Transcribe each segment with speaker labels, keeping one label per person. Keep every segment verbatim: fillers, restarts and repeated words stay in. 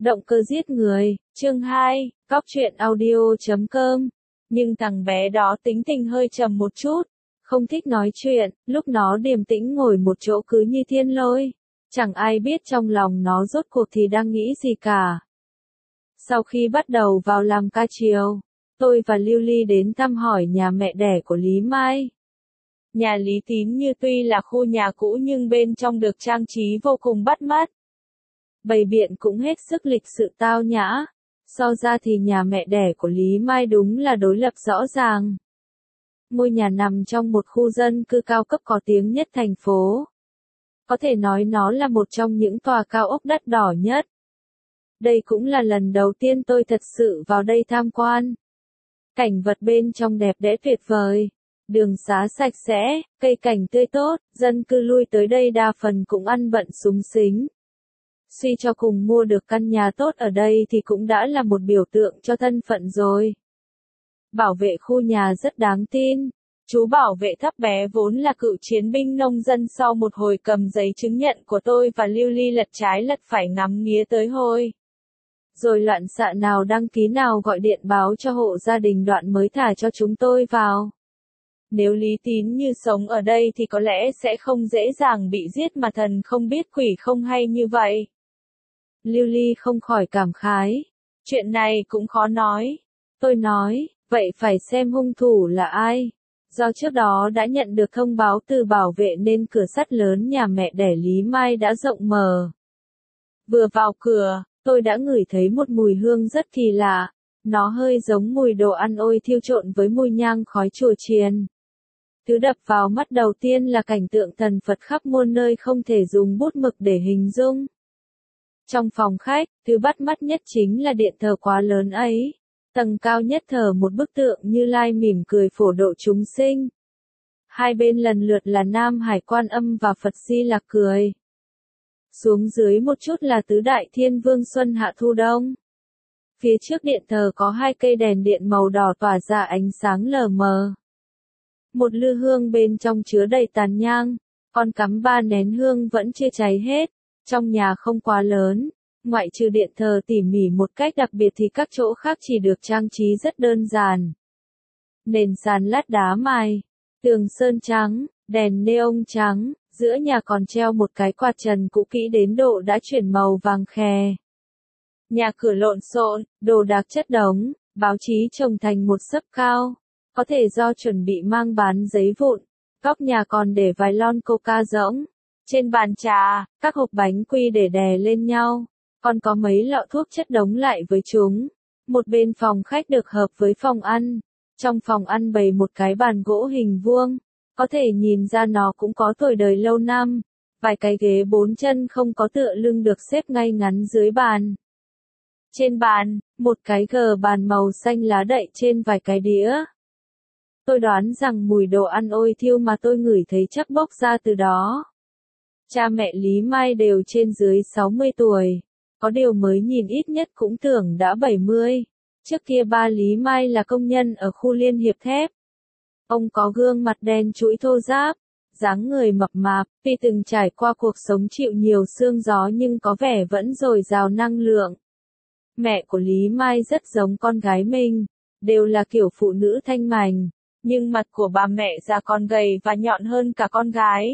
Speaker 1: Động cơ giết người, chương hai, cóc truyện audio chấm com. Nhưng thằng bé đó tính tình hơi trầm một chút, không thích nói chuyện, lúc nó điềm tĩnh ngồi một chỗ cứ như thiên lôi. Chẳng ai biết trong lòng nó rốt cuộc thì đang nghĩ gì cả. Sau khi bắt đầu vào làm ca chiều, tôi và Lưu Ly đến thăm hỏi nhà mẹ đẻ của Lý Mai. Nhà Lý Tín như tuy là khu nhà cũ nhưng bên trong được trang trí vô cùng bắt mắt. Bày biện cũng hết sức lịch sự tao nhã. So ra thì nhà mẹ đẻ của Lý Mai đúng là đối lập rõ ràng. Ngôi nhà nằm trong một khu dân cư cao cấp có tiếng nhất thành phố. Có thể nói nó là một trong những tòa cao ốc đắt đỏ nhất. Đây cũng là lần đầu tiên tôi thật sự vào đây tham quan. Cảnh vật bên trong đẹp đẽ tuyệt vời. Đường xá sạch sẽ, cây cảnh tươi tốt, dân cư lui tới đây đa phần cũng ăn bận súng xính. Suy cho cùng mua được căn nhà tốt ở đây thì cũng đã là một biểu tượng cho thân phận rồi. Bảo vệ khu nhà rất đáng tin. Chú bảo vệ thấp bé vốn là cựu chiến binh nông dân sau một hồi cầm giấy chứng nhận của tôi và Lưu Ly lật trái lật phải ngắm nghía tới hồi. Rồi loạn xạ nào đăng ký nào gọi điện báo cho hộ gia đình đoạn mới thả cho chúng tôi vào. Nếu Lý Tín như sống ở đây thì có lẽ sẽ không dễ dàng bị giết mà thần không biết quỷ không hay như vậy. Lưu Ly không khỏi cảm khái. Chuyện này cũng khó nói. Tôi nói, vậy phải xem hung thủ là ai. Do trước đó đã nhận được thông báo từ bảo vệ nên cửa sắt lớn nhà mẹ đẻ Lý Mai đã rộng mở. Vừa vào cửa, tôi đã ngửi thấy một mùi hương rất kỳ lạ. Nó hơi giống mùi đồ ăn ôi thiêu trộn với mùi nhang khói chùa chiền. Thứ đập vào mắt đầu tiên là cảnh tượng thần Phật khắp muôn nơi không thể dùng bút mực để hình dung. Trong phòng khách, thứ bắt mắt nhất chính là điện thờ quá lớn ấy. Tầng cao nhất thờ một bức tượng Như Lai mỉm cười phổ độ chúng sinh. Hai bên lần lượt là Nam Hải Quan Âm và Phật Di Lặc cười. Xuống dưới một chút là Tứ Đại Thiên Vương Xuân Hạ Thu Đông. Phía trước điện thờ có hai cây đèn điện màu đỏ tỏa ra ánh sáng lờ mờ. Một lư hương bên trong chứa đầy tàn nhang, còn cắm ba nén hương vẫn chưa cháy hết. Trong nhà không quá lớn, ngoại trừ điện thờ tỉ mỉ một cách đặc biệt thì các chỗ khác chỉ được trang trí rất đơn giản. Nền sàn lát đá mài, tường sơn trắng, đèn neon trắng, giữa nhà còn treo một cái quạt trần cũ kỹ đến độ đã chuyển màu vàng khè. Nhà cửa lộn xộn, đồ đạc chất đống, báo chí trồng thành một xấp cao, có thể do chuẩn bị mang bán giấy vụn. Góc nhà còn để vài lon coca rỗng. Trên bàn trà, các hộp bánh quy để đè lên nhau, còn có mấy lọ thuốc chất đống lại với chúng. Một bên phòng khách được hợp với phòng ăn. Trong phòng ăn bày một cái bàn gỗ hình vuông, có thể nhìn ra nó cũng có tuổi đời lâu năm. Vài cái ghế bốn chân không có tựa lưng được xếp ngay ngắn dưới bàn. Trên bàn, một cái gờ bàn màu xanh lá đậy trên vài cái đĩa. Tôi đoán rằng mùi đồ ăn ôi thiêu mà tôi ngửi thấy chắc bốc ra từ đó. Cha mẹ Lý Mai đều trên dưới sáu mươi tuổi, có điều mới nhìn ít nhất cũng tưởng đã bảy mươi. Trước kia ba Lý Mai là công nhân ở khu liên hiệp thép. Ông có gương mặt đen trũi thô ráp, dáng người mập mạp, tuy từng trải qua cuộc sống chịu nhiều sương gió nhưng có vẻ vẫn dồi dào năng lượng. Mẹ của Lý Mai rất giống con gái mình, đều là kiểu phụ nữ thanh mảnh, nhưng mặt của bà mẹ già còn gầy và nhọn hơn cả con gái.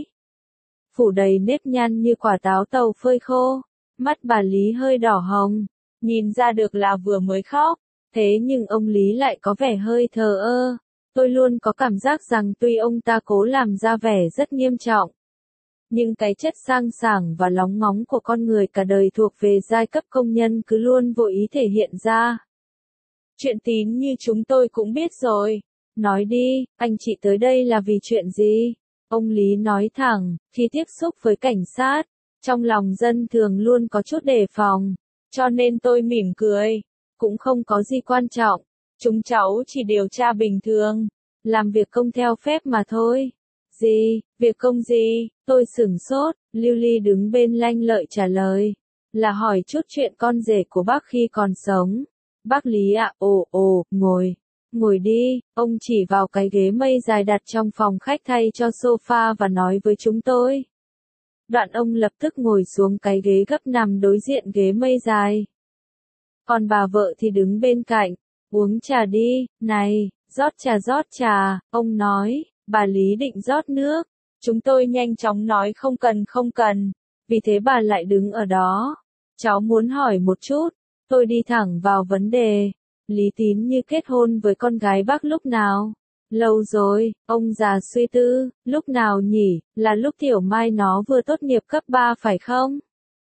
Speaker 1: Phủ đầy nếp nhăn như quả táo tàu phơi khô, mắt bà Lý hơi đỏ hồng, nhìn ra được là vừa mới khóc, thế nhưng ông Lý lại có vẻ hơi thờ ơ. Tôi luôn có cảm giác rằng tuy ông ta cố làm ra vẻ rất nghiêm trọng, nhưng cái chất sang sảng và lóng ngóng của con người cả đời thuộc về giai cấp công nhân cứ luôn vô ý thể hiện ra. Chuyện Tín như chúng tôi cũng biết rồi. Nói đi, anh chị tới đây là vì chuyện gì? Ông Lý nói thẳng, khi tiếp xúc với cảnh sát, trong lòng dân thường luôn có chút đề phòng, cho nên tôi mỉm cười, cũng không có gì quan trọng, chúng cháu chỉ điều tra bình thường, làm việc công theo phép mà thôi. Gì, việc công gì? Tôi sửng sốt, Lưu Ly đứng bên lanh lợi trả lời, là hỏi chút chuyện con rể của bác khi còn sống. Bác Lý ạ, à, ồ ồ, ngồi. Ngồi đi, ông chỉ vào cái ghế mây dài đặt trong phòng khách thay cho sofa và nói với chúng tôi. Đoạn ông lập tức ngồi xuống cái ghế gấp nằm đối diện ghế mây dài. Còn bà vợ thì đứng bên cạnh, uống trà đi, này, rót trà rót trà, ông nói, bà Lý định rót nước. Chúng tôi nhanh chóng nói không cần không cần, vì thế bà lại đứng ở đó. Cháu muốn hỏi một chút, tôi đi thẳng vào vấn đề. Lý Tín Như kết hôn với con gái bác lúc nào? Lâu rồi, ông già suy tư, lúc nào nhỉ, là lúc Tiểu Mai nó vừa tốt nghiệp cấp ba phải không?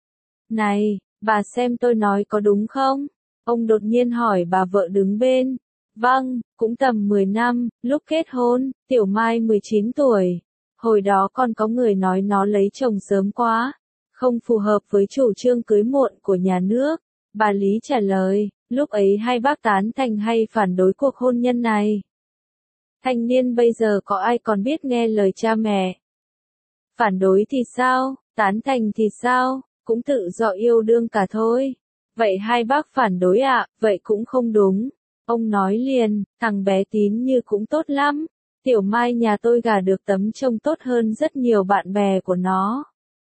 Speaker 1: Này, bà xem tôi nói có đúng không? Ông đột nhiên hỏi bà vợ đứng bên. Vâng, cũng tầm mười năm, lúc kết hôn, Tiểu Mai mười chín tuổi. Hồi đó còn có người nói nó lấy chồng sớm quá, không phù hợp với chủ trương cưới muộn của nhà nước. Bà Lý trả lời, lúc ấy hai bác tán thành hay phản đối cuộc hôn nhân này? Thanh niên bây giờ có ai còn biết nghe lời cha mẹ? Phản đối thì sao, tán thành thì sao, cũng tự do yêu đương cả thôi. Vậy hai bác phản đối ạ, à? Vậy cũng không đúng. Ông nói liền, thằng bé Tín Như cũng tốt lắm. Tiểu Mai nhà tôi gả được tấm trông tốt hơn rất nhiều bạn bè của nó.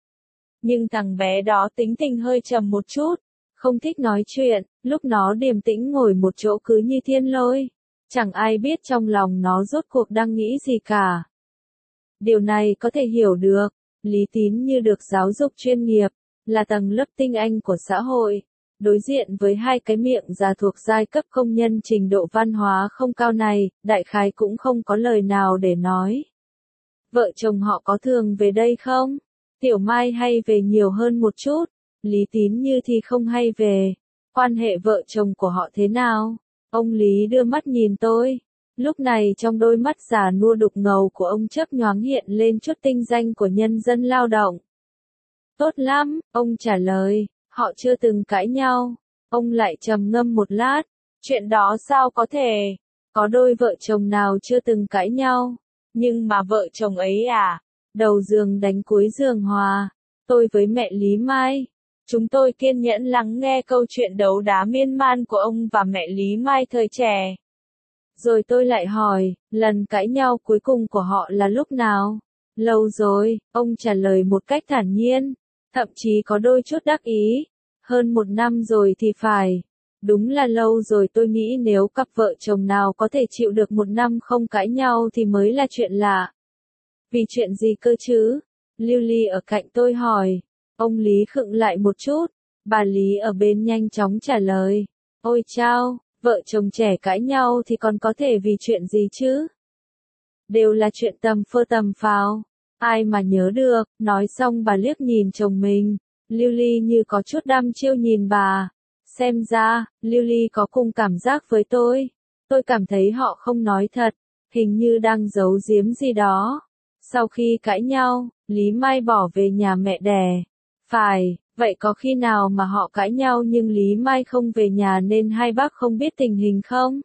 Speaker 1: Nhưng thằng bé đó tính tình hơi trầm một chút, không thích nói chuyện, lúc nó điềm tĩnh ngồi một chỗ cứ như thiên lôi. Chẳng ai biết trong lòng nó rốt cuộc đang nghĩ gì cả. Điều này có thể hiểu được, Lý Tín Như được giáo dục chuyên nghiệp, là tầng lớp tinh anh của xã hội. Đối diện với hai cái miệng già thuộc giai cấp công nhân trình độ văn hóa không cao này, đại khái cũng không có lời nào để nói. Vợ chồng họ có thường về đây không? Tiểu Mai hay về nhiều hơn một chút, Lý Tín Như thì không hay về. Quan hệ vợ chồng của họ thế nào? Ông Lý đưa mắt nhìn tôi. Lúc này trong đôi mắt già nua đục ngầu của ông chớp nhoáng hiện lên chút tinh danh của nhân dân lao động. Tốt lắm, ông trả lời. Họ chưa từng cãi nhau. Ông lại trầm ngâm một lát. Chuyện đó sao có thể? Có đôi vợ chồng nào chưa từng cãi nhau? Nhưng mà vợ chồng ấy à? Đầu giường đánh cuối giường hòa. Tôi với mẹ Lý Mai. Chúng tôi kiên nhẫn lắng nghe câu chuyện đấu đá miên man của ông và mẹ Lý Mai thời trẻ. Rồi tôi lại hỏi, lần cãi nhau cuối cùng của họ là lúc nào? Lâu rồi, ông trả lời một cách thản nhiên. Thậm chí có đôi chút đắc ý. Hơn một năm rồi thì phải. Đúng là lâu rồi, tôi nghĩ nếu cặp vợ chồng nào có thể chịu được một năm không cãi nhau thì mới là chuyện lạ. Vì chuyện gì cơ chứ? Lưu Ly ở cạnh tôi hỏi. Ông Lý khựng lại một chút. Bà Lý ở bên nhanh chóng trả lời. Ôi chao, vợ chồng trẻ cãi nhau thì còn có thể vì chuyện gì chứ? Đều là chuyện tầm phơ tầm phào. Ai mà nhớ được, nói xong bà liếc nhìn chồng mình. Lưu Ly như có chút đăm chiêu nhìn bà. Xem ra, Lưu Ly có cùng cảm giác với tôi. Tôi cảm thấy họ không nói thật, hình như đang giấu giếm gì đó. Sau khi cãi nhau, Lý Mai bỏ về nhà mẹ đẻ. Phải, vậy có khi nào mà họ cãi nhau nhưng Lý Mai không về nhà nên hai bác không biết tình hình không?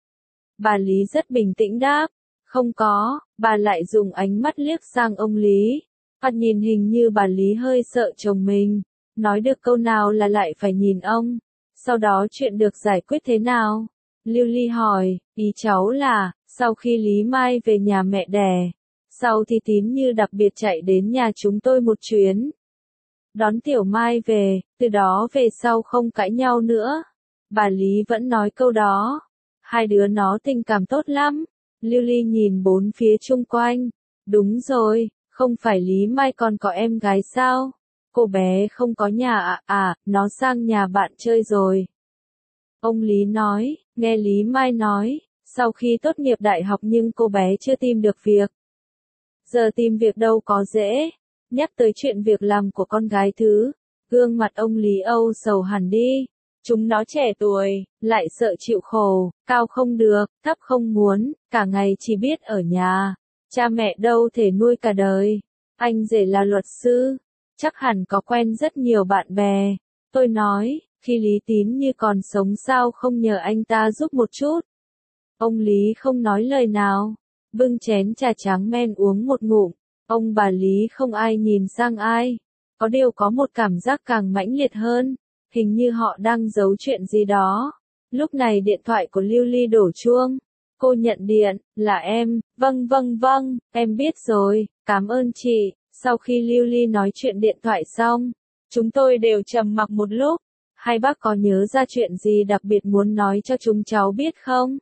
Speaker 1: Bà Lý rất bình tĩnh đáp. Không có, bà lại dùng ánh mắt liếc sang ông Lý. Thoạt nhìn hình như bà Lý hơi sợ chồng mình. Nói được câu nào là lại phải nhìn ông. Sau đó chuyện được giải quyết thế nào? Lưu Ly hỏi, ý cháu là, sau khi Lý Mai về nhà mẹ đẻ, sau thì Tín Như đặc biệt chạy đến nhà chúng tôi một chuyến. Đón Tiểu Mai về, từ đó về sau không cãi nhau nữa. Bà Lý vẫn nói câu đó. Hai đứa nó tình cảm tốt lắm. Lưu Ly nhìn bốn phía chung quanh. Đúng rồi, không phải Lý Mai còn có em gái sao? Cô bé không có nhà à, à, nó sang nhà bạn chơi rồi. Ông Lý nói, nghe Lý Mai nói, sau khi tốt nghiệp đại học nhưng cô bé chưa tìm được việc. Giờ tìm việc đâu có dễ. Nhắc tới chuyện việc làm của con gái thứ, gương mặt ông Lý âu sầu hẳn đi. Chúng nó trẻ tuổi, lại sợ chịu khổ, cao không được, thấp không muốn, cả ngày chỉ biết ở nhà. Cha mẹ đâu thể nuôi cả đời. Anh rể là luật sư, chắc hẳn có quen rất nhiều bạn bè. Tôi nói, khi Lý Tín Như còn sống sao không nhờ anh ta giúp một chút. Ông Lý không nói lời nào, bưng chén trà trắng men uống một ngụm. Ông bà Lý không ai nhìn sang ai. Có điều có một cảm giác càng mãnh liệt hơn. Hình như họ đang giấu chuyện gì đó. Lúc này điện thoại của Lưu Ly đổ chuông. Cô nhận điện, là em, vâng vâng vâng, em biết rồi, cảm ơn chị. Sau khi Lưu Ly nói chuyện điện thoại xong, chúng tôi đều trầm mặc một lúc. hai bác có nhớ ra chuyện gì đặc biệt muốn nói cho chúng cháu biết không?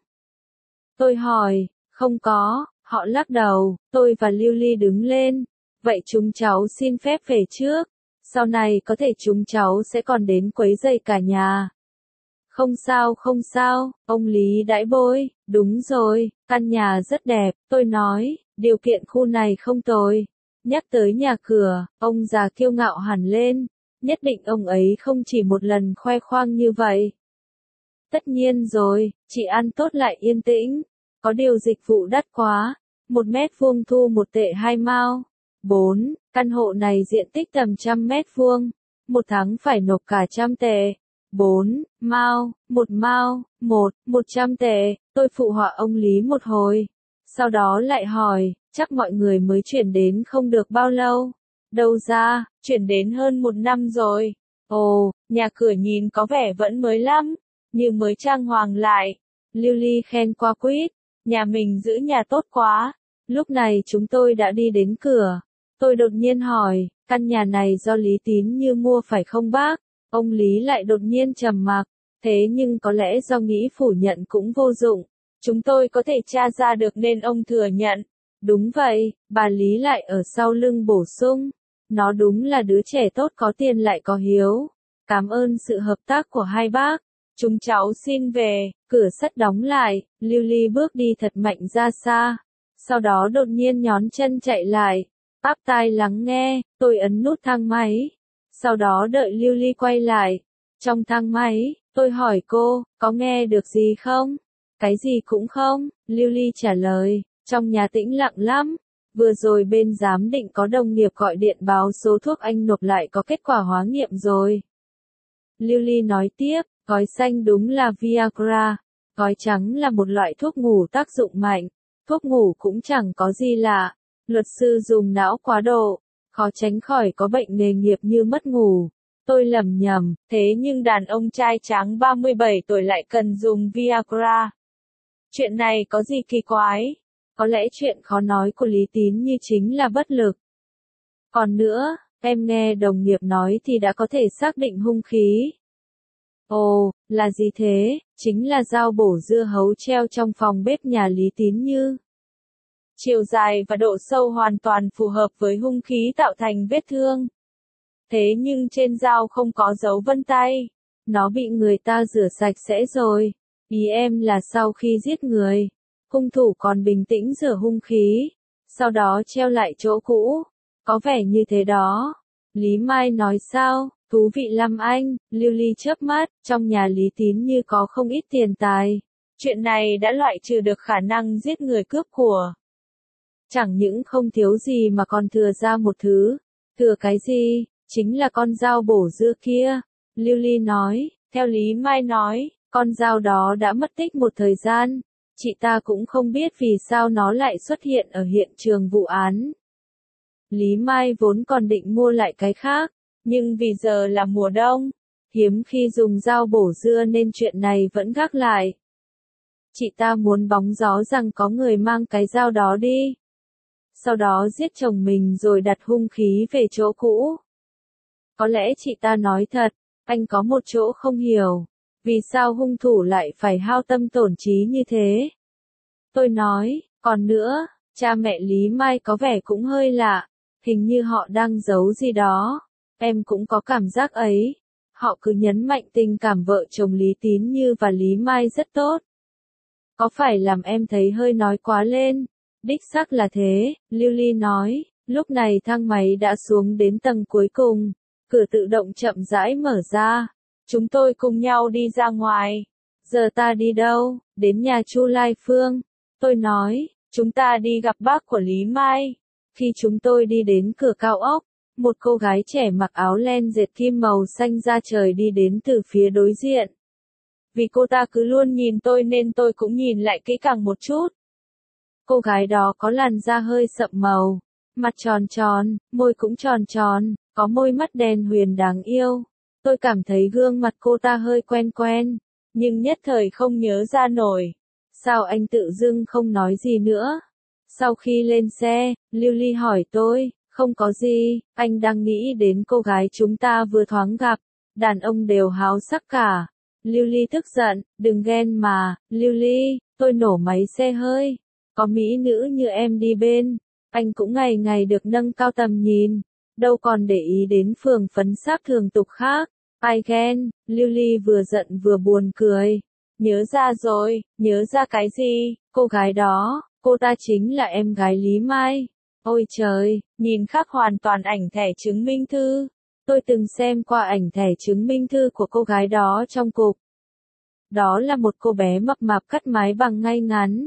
Speaker 1: Tôi hỏi, không có, họ lắc đầu, tôi và Lưu Ly đứng lên, vậy chúng cháu xin phép về trước, sau này có thể chúng cháu sẽ còn đến quấy rầy cả nhà. Không sao không sao, ông Lý đãi bôi, đúng rồi, căn nhà rất đẹp, tôi nói, điều kiện khu này không tồi. Nhắc tới nhà cửa, ông già kiêu ngạo hẳn lên, nhất định ông ấy không chỉ một lần khoe khoang như vậy. Tất nhiên rồi, chị ăn tốt lại yên tĩnh, có điều dịch vụ đắt quá, một mét vuông thu một tệ hai mao. Bốn, căn hộ này diện tích tầm trăm mét vuông, một tháng phải nộp cả trăm tệ. Bốn, mao, một mao, một, một trăm tệ, tôi phụ họa ông Lý một hồi. Sau đó lại hỏi, chắc mọi người mới chuyển đến không được bao lâu. Đâu ra, chuyển đến hơn một năm rồi. Ồ, nhà cửa nhìn có vẻ vẫn mới lắm, như mới trang hoàng lại. Lưu Ly khen qua quýt, nhà mình giữ nhà tốt quá. Lúc này chúng tôi đã đi đến cửa. Tôi đột nhiên hỏi, căn nhà này do Lý Tín Như mua phải không bác? Ông Lý lại đột nhiên trầm mặc, thế nhưng có lẽ do nghĩ phủ nhận cũng vô dụng. Chúng tôi có thể tra ra được nên ông thừa nhận. Đúng vậy, bà Lý lại ở sau lưng bổ sung. Nó đúng là đứa trẻ tốt có tiền lại có hiếu. Cảm ơn sự hợp tác của hai bác. Chúng cháu xin về, cửa sắt đóng lại, Lưu Ly bước đi thật mạnh ra xa. Sau đó đột nhiên nhón chân chạy lại. Áp tai lắng nghe, tôi ấn nút thang máy. Sau đó đợi Lưu Ly quay lại. Trong thang máy, tôi hỏi cô, có nghe được gì không? Cái gì cũng không, Lưu Ly trả lời, trong nhà tĩnh lặng lắm. Vừa rồi bên giám định có đồng nghiệp gọi điện báo số thuốc anh nộp lại có kết quả hóa nghiệm rồi. Lưu Ly nói tiếp, gói xanh đúng là Viagra, gói trắng là một loại thuốc ngủ tác dụng mạnh. Thuốc ngủ cũng chẳng có gì lạ, luật sư dùng não quá độ, khó tránh khỏi có bệnh nghề nghiệp như mất ngủ. Tôi lầm nhầm, thế nhưng đàn ông trai tráng ba mươi bảy tuổi lại cần dùng Viagra. Chuyện này có gì kỳ quái? Có lẽ chuyện khó nói của Lý Tín Như chính là bất lực. Còn nữa, em nghe đồng nghiệp nói thì đã có thể xác định hung khí. Ồ, là gì thế? Chính là dao bổ dưa hấu treo trong phòng bếp nhà Lý Tín Như. Chiều dài và độ sâu hoàn toàn phù hợp với hung khí tạo thành vết thương. Thế nhưng trên dao không có dấu vân tay. Nó bị người ta rửa sạch sẽ rồi. Ý em là sau khi giết người, hung thủ còn bình tĩnh rửa hung khí, sau đó treo lại chỗ cũ. Có vẻ như thế đó. Lý Mai nói sao? Thú vị lắm anh. Lưu Ly chớp mắt, trong nhà Lý Tín Như có không ít tiền tài. Chuyện này đã loại trừ được khả năng giết người cướp của. Chẳng những không thiếu gì mà còn thừa ra một thứ. Thừa cái gì? Chính là con dao bổ dưa kia. Lưu Ly nói, theo Lý Mai nói, con dao đó đã mất tích một thời gian. Chị ta cũng không biết vì sao nó lại xuất hiện ở hiện trường vụ án. Lý Mai vốn còn định mua lại cái khác, nhưng vì giờ là mùa đông, hiếm khi dùng dao bổ dưa nên chuyện này vẫn gác lại. Chị ta muốn bóng gió rằng có người mang cái dao đó đi. Sau đó giết chồng mình rồi đặt hung khí về chỗ cũ. Có lẽ chị ta nói thật, anh có một chỗ không hiểu. Vì sao hung thủ lại phải hao tâm tổn trí như thế? Tôi nói, còn nữa, cha mẹ Lý Mai có vẻ cũng hơi lạ. Hình như họ đang giấu gì đó. Em cũng có cảm giác ấy. Họ cứ nhấn mạnh tình cảm vợ chồng Lý Tín Như và Lý Mai rất tốt. Có phải làm em thấy hơi nói quá lên? Đích xác là thế, Lưu Ly nói. Lúc này thang máy đã xuống đến tầng cuối cùng. Cửa tự động chậm rãi mở ra. Chúng tôi cùng nhau đi ra ngoài. Giờ ta đi đâu? Đến nhà Chu Lai Phương. Tôi nói, chúng ta đi gặp bác của Lý Mai. Khi chúng tôi đi đến cửa cao ốc, một cô gái trẻ mặc áo len dệt kim màu xanh da trời đi đến từ phía đối diện. Vì cô ta cứ luôn nhìn tôi nên tôi cũng nhìn lại kỹ càng một chút. Cô gái đó có làn da hơi sậm màu, mặt tròn tròn, môi cũng tròn tròn, có môi mắt đen huyền đáng yêu. Tôi cảm thấy gương mặt cô ta hơi quen quen, nhưng nhất thời không nhớ ra nổi. Sao anh tự dưng không nói gì nữa? Sau khi lên xe, Lưu Ly hỏi tôi, không có gì, anh đang nghĩ đến cô gái chúng ta vừa thoáng gặp. đàn ông đều háo sắc cả. Lưu Ly tức giận, đừng ghen mà, Lưu Ly, tôi nổ máy xe hơi. Có mỹ nữ như em đi bên, anh cũng ngày ngày được nâng cao tầm nhìn, đâu còn để ý đến phường phấn sắc thường tục khác. Ai ghen, Lưu Ly vừa giận vừa buồn cười. Nhớ ra rồi, nhớ ra cái gì, cô gái đó, cô ta chính là em gái Lý Mai. Ôi trời, nhìn khác hoàn toàn ảnh thẻ chứng minh thư. Tôi từng xem qua ảnh thẻ chứng minh thư của cô gái đó trong cục. Đó là một cô bé mập mạp cắt mái bằng ngay ngắn.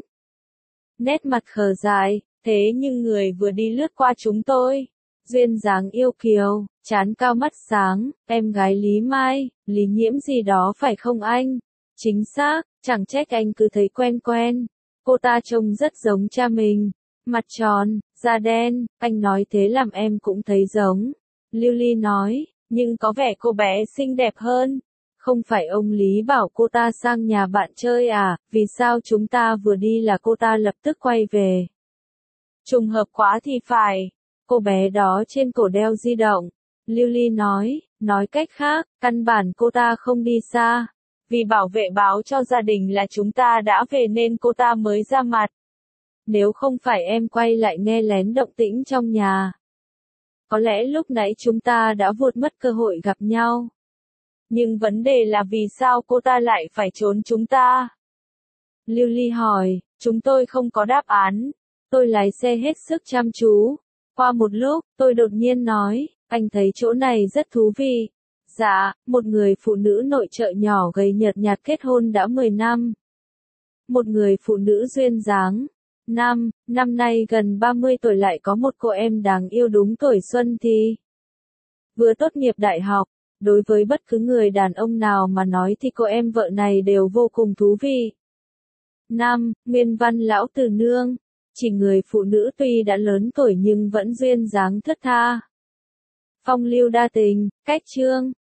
Speaker 1: Nét mặt khờ dại, thế nhưng người vừa đi lướt qua chúng tôi. Duyên dáng yêu kiều, trán cao mắt sáng, em gái Lý Mai, Lý Nhiễm gì đó phải không anh? Chính xác, chẳng trách anh cứ thấy quen quen. Cô ta trông rất giống cha mình. Mặt tròn, da đen, anh nói thế làm em cũng thấy giống. Lưu Ly nói, nhưng có vẻ cô bé xinh đẹp hơn. Không phải ông Lý bảo cô ta sang nhà bạn chơi à, vì sao chúng ta vừa đi là cô ta lập tức quay về? Trùng hợp quá thì phải. Cô bé đó trên cổ đeo di động. Lưu Ly nói, nói cách khác, căn bản cô ta không đi xa. Vì bảo vệ báo cho gia đình là chúng ta đã về nên cô ta mới ra mặt. Nếu không phải em quay lại nghe lén động tĩnh trong nhà, có lẽ lúc nãy chúng ta đã vụt mất cơ hội gặp nhau. Nhưng vấn đề là vì sao cô ta lại phải trốn chúng ta? Lưu Ly hỏi, chúng tôi không có đáp án. Tôi lái xe hết sức chăm chú. Qua một lúc, tôi đột nhiên nói, anh thấy chỗ này rất thú vị. Dạ, một người phụ nữ nội trợ nhỏ gầy nhợt nhạt kết hôn đã mười năm. Một người phụ nữ duyên dáng. Năm, năm nay gần ba mươi tuổi lại có một cô em đáng yêu đúng tuổi xuân thì. Vừa tốt nghiệp đại học, đối với bất cứ người đàn ông nào mà nói thì cô em vợ này đều vô cùng thú vị. Năm, nguyên văn lão từ nương. Chỉ người phụ nữ tuy đã lớn tuổi nhưng vẫn duyên dáng thướt tha. Phong lưu đa tình, cách chương.